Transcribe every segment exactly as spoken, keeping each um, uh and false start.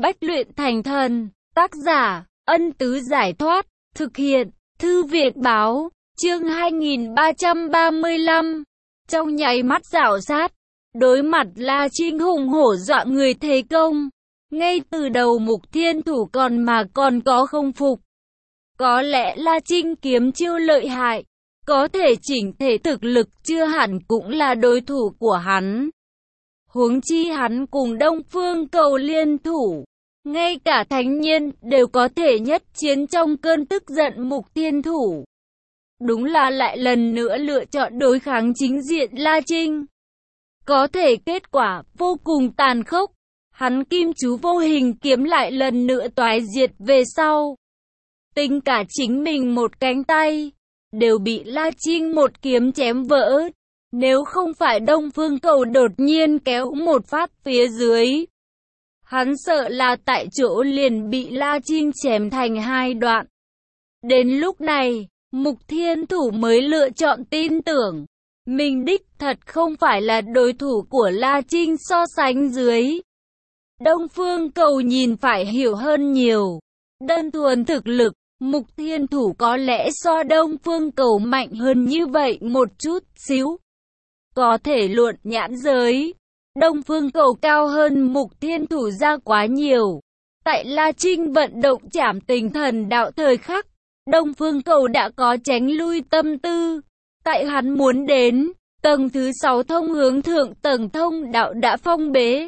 Bách luyện thành thần, tác giả, Ân Tứ Giải Thoát, thực hiện, Thư Việt Báo, chương hai nghìn ba trăm ba mươi lăm. Trong nháy mắt rảo sát, đối mặt La Trinh hùng hổ dọa người thế công. Ngay từ đầu Mục Thiên Thủ còn mà còn có không phục. Có lẽ La Trinh kiếm chiêu lợi hại, có thể chỉnh thể thực lực chưa hẳn cũng là đối thủ của hắn. Huống chi hắn cùng Đông Phương Cầu liên thủ, ngay cả thánh nhân đều có thể nhất chiến trong cơn tức giận Mục Thiên Thủ. Đúng là lại lần nữa lựa chọn đối kháng chính diện La Trinh. Có thể kết quả vô cùng tàn khốc, hắn kim chú vô hình kiếm lại lần nữa toái diệt về sau. Tính cả chính mình một cánh tay, đều bị La Trinh một kiếm chém vỡ. Nếu không phải Đông Phương Cầu đột nhiên kéo một phát phía dưới, hắn sợ là tại chỗ liền bị La Trinh chém thành hai đoạn. Đến lúc này, Mục Thiên Thủ mới lựa chọn tin tưởng, mình đích thật không phải là đối thủ của La Trinh so sánh dưới. Đông Phương Cầu nhìn phải hiểu hơn nhiều. Đơn thuần thực lực, Mục Thiên Thủ có lẽ so Đông Phương Cầu mạnh hơn như vậy một chút xíu. Có thể luận nhãn giới, Đông Phương Cầu cao hơn Mục Thiên Thủ ra quá nhiều. Tại La Trinh vận động trảm tình thần đạo thời khắc, Đông Phương Cầu đã có tránh lui tâm tư. Tại hắn muốn đến, tầng thứ sáu thông hướng thượng tầng thông đạo đã phong bế.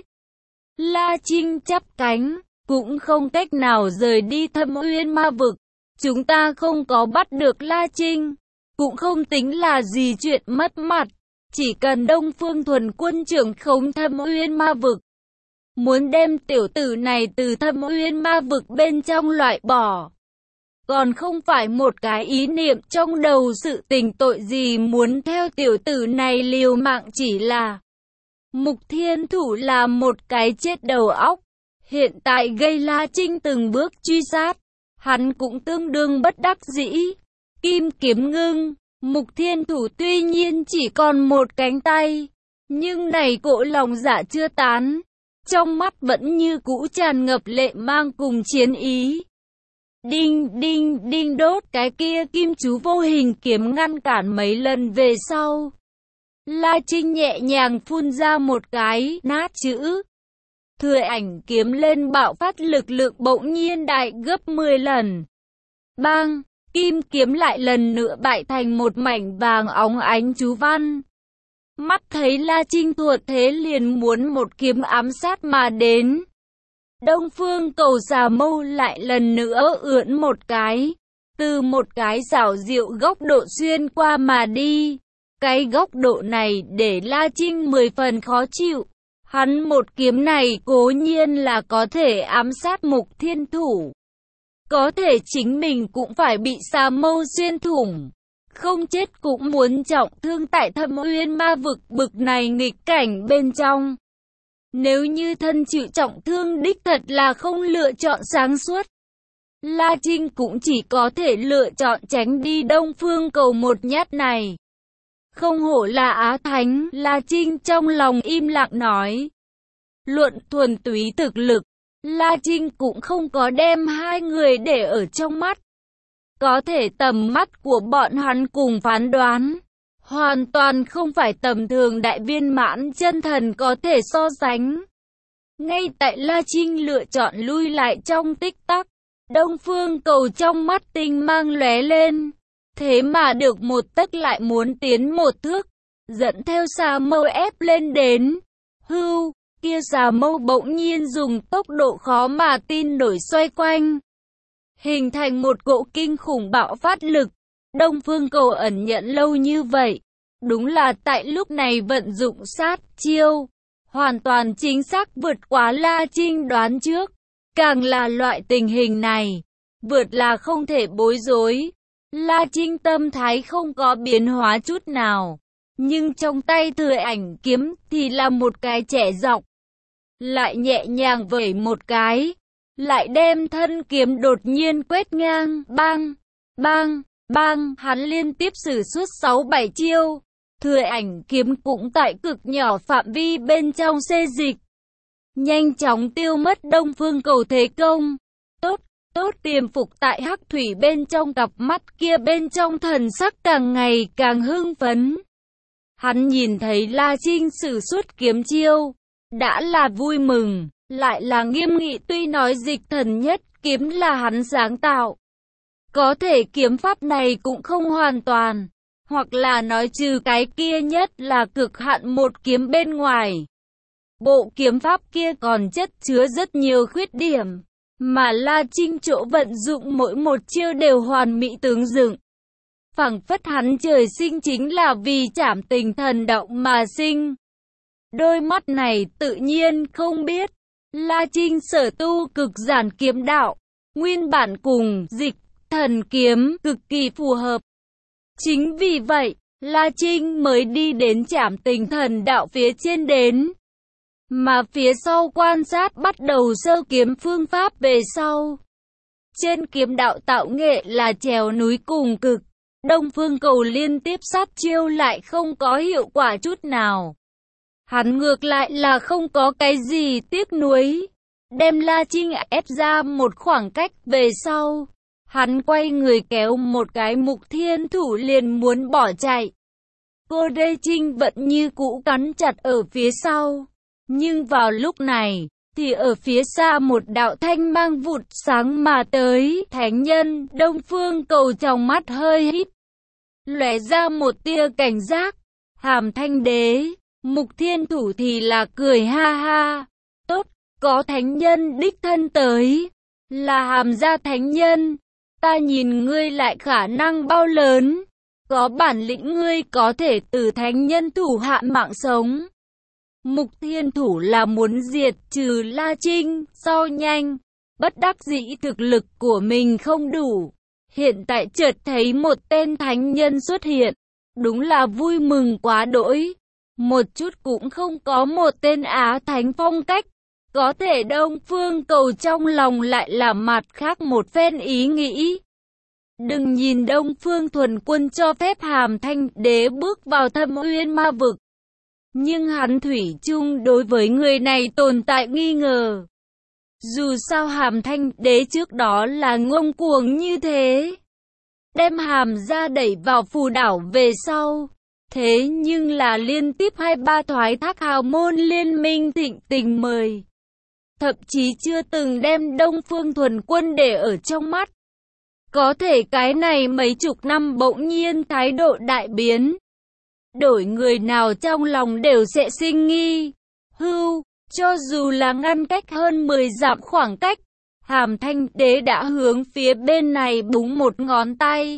La Trinh chắp cánh, cũng không cách nào rời đi Thâm Uyên Ma Vực. Chúng ta không có bắt được La Trinh, cũng không tính là gì chuyện mất mặt. Chỉ cần Đông Phương Thuần Quân trưởng khống Thâm Uyên Ma Vực, muốn đem tiểu tử này từ Thâm Uyên Ma Vực bên trong loại bỏ, còn không phải một cái ý niệm trong đầu sự tình tội gì muốn theo tiểu tử này liều mạng, chỉ là Mục Thiên Thủ là một cái chết đầu óc. Hiện tại gây La Trinh từng bước truy sát, hắn cũng tương đương bất đắc dĩ. Kim kiếm ngưng, Mục Thiên Thủ tuy nhiên chỉ còn một cánh tay, nhưng này cỗ lòng dạ chưa tán, trong mắt vẫn như cũ tràn ngập lệ mang cùng chiến ý. Đinh đinh đinh đốt, cái kia kim chú vô hình kiếm ngăn cản mấy lần về sau. La Trinh nhẹ nhàng phun ra một cái nát chữ. Thừa ảnh kiếm lên bạo phát lực lượng bỗng nhiên đại gấp mười lần. Bang! Kim kiếm lại lần nữa bại thành một mảnh vàng óng ánh chú văn. Mắt thấy La Trinh thuận thế liền muốn một kiếm ám sát mà đến. Đông Phương Cầu xà mâu lại lần nữa ưỡn một cái, từ một cái xảo diệu góc độ xuyên qua mà đi. Cái góc độ này để La Trinh mười phần khó chịu. Hắn một kiếm này cố nhiên là có thể ám sát Mục Thiên Thủ, có thể chính mình cũng phải bị xà mâu xuyên thủng, không chết cũng muốn trọng thương tại Thâm Uyên Ma Vực bực này nghịch cảnh bên trong. Nếu như thân chịu trọng thương đích thật là không lựa chọn sáng suốt, La Trinh cũng chỉ có thể lựa chọn tránh đi Đông Phương Cầu một nhát này. Không hổ là Á Thánh, La Trinh trong lòng im lặng nói. Luận thuần túy thực lực, La Trinh cũng không có đem hai người để ở trong mắt. Có thể tầm mắt của bọn hắn cùng phán đoán, hoàn toàn không phải tầm thường đại viên mãn chân thần có thể so sánh. Ngay tại La Trinh lựa chọn lui lại trong tích tắc, Đông Phương Cầu trong mắt tinh mang lóe lên. Thế mà được một tấc lại muốn tiến một thước, dẫn theo xà mâu ép lên đến. Hưu, kia xà mâu bỗng nhiên dùng tốc độ khó mà tin nổi xoay quanh, hình thành một cỗ kinh khủng bạo phát lực. Đông Phương Cầu ẩn nhận lâu như vậy, đúng là tại lúc này vận dụng sát chiêu, hoàn toàn chính xác vượt quá La Trinh đoán trước. Càng là loại tình hình này, vượt là không thể bối rối. La Trinh tâm thái không có biến hóa chút nào, nhưng trong tay thừa ảnh kiếm thì là một cái trẻ dọc, lại nhẹ nhàng vẩy một cái, lại đem thân kiếm đột nhiên quét ngang, bang, bang, bang, hắn liên tiếp sử xuất sáu bảy chiêu, thừa ảnh kiếm cũng tại cực nhỏ phạm vi bên trong xê dịch. nhanh chóng tiêu mất Đông Phương Cầu thế công. Tốt, tốt tiềm phục tại Hắc Thủy bên trong cặp mắt kia bên trong thần sắc càng ngày càng hưng phấn. Hắn nhìn thấy La Trinh sử xuất kiếm chiêu, đã là vui mừng, lại là nghiêm nghị tuy nói dịch thần nhất kiếm là hắn sáng tạo. Có thể kiếm pháp này cũng không hoàn toàn, hoặc là nói trừ cái kia nhất là cực hạn một kiếm bên ngoài. Bộ kiếm pháp kia còn chất chứa rất nhiều khuyết điểm, mà La Trinh chỗ vận dụng mỗi một chiêu đều hoàn mỹ tướng dựng. Phảng phất hắn trời sinh chính là vì trảm tình thần động mà sinh. Đôi mắt này tự nhiên không biết, La Trinh sở tu cực giản kiếm đạo, nguyên bản cùng dịch thần kiếm cực kỳ phù hợp. Chính vì vậy, La Trinh mới đi đến trảm tình thần đạo phía trên đến. Mà phía sau quan sát bắt đầu sơ kiếm phương pháp về sau. Trên kiếm đạo tạo nghệ là trèo núi cùng cực. Đông Phương Cầu liên tiếp sát chiêu lại không có hiệu quả chút nào. Hắn ngược lại là không có cái gì tiếc nuối. Đem La Trinh ép ra một khoảng cách về sau. Hắn quay người kéo một cái Mục Thiên Thủ liền muốn bỏ chạy. Cô Đê Trinh vẫn như cũ cắn chặt ở phía sau. Nhưng vào lúc này, thì ở phía xa một đạo thanh mang vụt sáng mà tới. Thánh nhân, Đông Phương Cầu trong mắt hơi híp, lóe ra một tia cảnh giác. Hàm Thanh Đế, Mục Thiên Thủ thì là cười ha ha. Tốt, có thánh nhân đích thân tới, là Hàm gia thánh nhân. Ta nhìn ngươi lại khả năng bao lớn, có bản lĩnh ngươi có thể từ thánh nhân thủ hạ mạng sống. Mục Thiên Thủ là muốn diệt trừ La Trinh, sau nhanh, bất đắc dĩ thực lực của mình không đủ. Hiện tại chợt thấy một tên thánh nhân xuất hiện, đúng là vui mừng quá đỗi. Một chút cũng không có một tên Á Thánh phong cách. Có thể Đông Phương Cầu trong lòng lại là mặt khác một phen ý nghĩ. Đừng nhìn Đông Phương Thuần Quân cho phép Hàm Thanh Đế bước vào Thâm Uyên Ma Vực, nhưng hắn thủy chung đối với người này tồn tại nghi ngờ. Dù sao Hàm Thanh Đế trước đó là ngông cuồng như thế, đem Hàm gia đẩy vào phù đảo về sau, thế nhưng là liên tiếp hai ba thoái thác hào môn liên minh thịnh tình mời. Thậm chí chưa từng đem Đông Phương Thuần Quân để ở trong mắt. Có thể cái này mấy chục năm bỗng nhiên thái độ đại biến. Đổi người nào trong lòng đều sẽ sinh nghi. Hưu, cho dù là ngăn cách hơn mười dặm khoảng cách, Hàm Thanh Đế đã hướng phía bên này búng một ngón tay.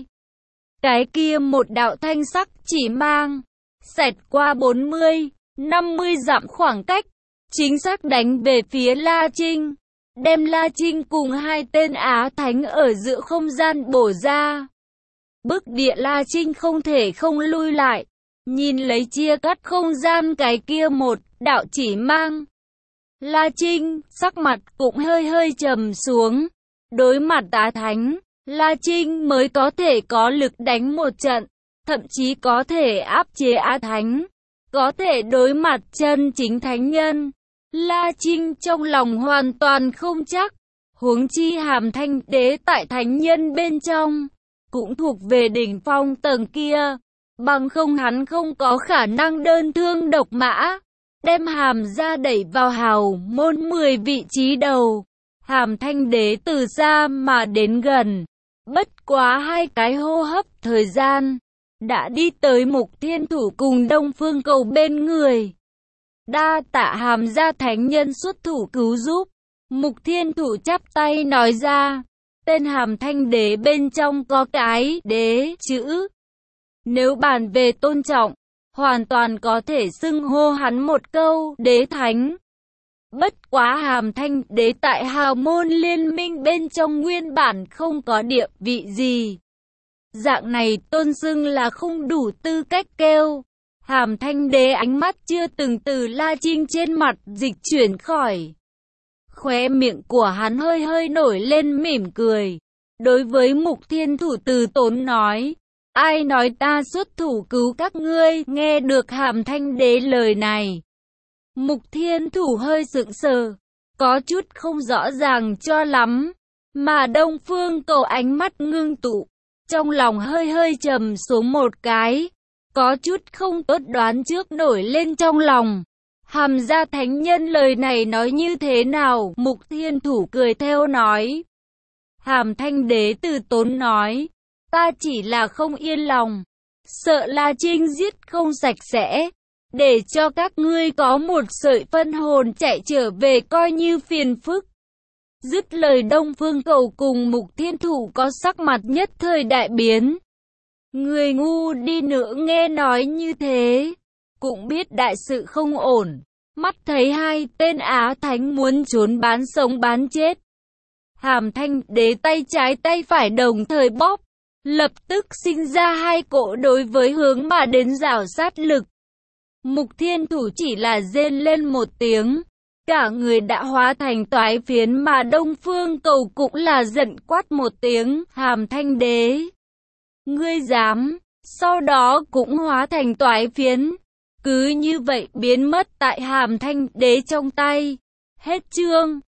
Cái kia một đạo thanh sắc chỉ mang, xẹt qua bốn mươi, năm mươi dặm khoảng cách, chính xác đánh về phía La Trinh, đem La Trinh cùng hai tên Á Thánh ở giữa không gian bổ ra. Bức địa La Trinh không thể không lui lại, nhìn lấy chia cắt không gian cái kia một đạo chỉ mang. La Trinh, sắc mặt cũng hơi hơi trầm xuống. Đối mặt Á Thánh, La Trinh mới có thể có lực đánh một trận, thậm chí có thể áp chế Á Thánh, có thể đối mặt chân chính thánh nhân. La Trinh trong lòng hoàn toàn không chắc, huống chi Hàm Thanh Đế tại thánh nhân bên trong, cũng thuộc về đỉnh phong tầng kia, bằng không hắn không có khả năng đơn thương độc mã, đem Hàm gia đẩy vào hào môn mười vị trí đầu. Hàm Thanh Đế từ xa mà đến gần, bất quá hai cái hô hấp thời gian, đã đi tới Mục Thiên Thủ cùng Đông Phương Cầu bên người. Đa tạ Hàm gia thánh nhân xuất thủ cứu giúp. Mục Thiên Thủ chắp tay nói ra, tên Hàm Thanh Đế bên trong có cái đế chữ. Nếu bàn về tôn trọng, hoàn toàn có thể xưng hô hắn một câu đế thánh. Bất quá Hàm Thanh Đế tại hào môn liên minh bên trong nguyên bản không có địa vị gì. Dạng này tôn xưng là không đủ tư cách kêu. Hàm Thanh Đế ánh mắt chưa từng từ La Trinh trên mặt dịch chuyển khỏi. Khóe miệng của hắn hơi hơi nổi lên mỉm cười. Đối với Mục Thiên Thủ từ tốn nói, ai nói ta xuất thủ cứu các ngươi? Nghe được Hàm Thanh Đế lời này, Mục Thiên Thủ hơi sững sờ, có chút không rõ ràng cho lắm, mà Đông Phương Cầu ánh mắt ngưng tụ, trong lòng hơi hơi trầm xuống một cái, có chút không tốt đoán trước nổi lên trong lòng. Hàm gia thánh nhân lời này nói như thế nào? Mục Thiên Thủ cười theo nói. Hàm Thanh Đế từ tốn nói, ta chỉ là không yên lòng, sợ La Trinh giết không sạch sẽ, để cho các ngươi có một sợi phân hồn chạy trở về coi như phiền phức. Dứt lời Đông Phương Cầu cùng Mục Thiên Thủ có sắc mặt nhất thời đại biến. Người ngu đi nữa nghe nói như thế, cũng biết đại sự không ổn, mắt thấy hai tên Á Thánh muốn trốn bán sống bán chết. Hàm Thanh Đế tay trái tay phải đồng thời bóp, lập tức sinh ra hai cỗ đối với hướng mà đến rào sát lực. Mục Thiên Thủ chỉ là rên lên một tiếng, cả người đã hóa thành toái phiến, mà Đông Phương Cầu cũng là giận quát một tiếng, Hàm Thanh Đế, ngươi dám, sau đó cũng hóa thành toái phiến, cứ như vậy biến mất tại Hàm Thanh Đế trong tay. Hết chương.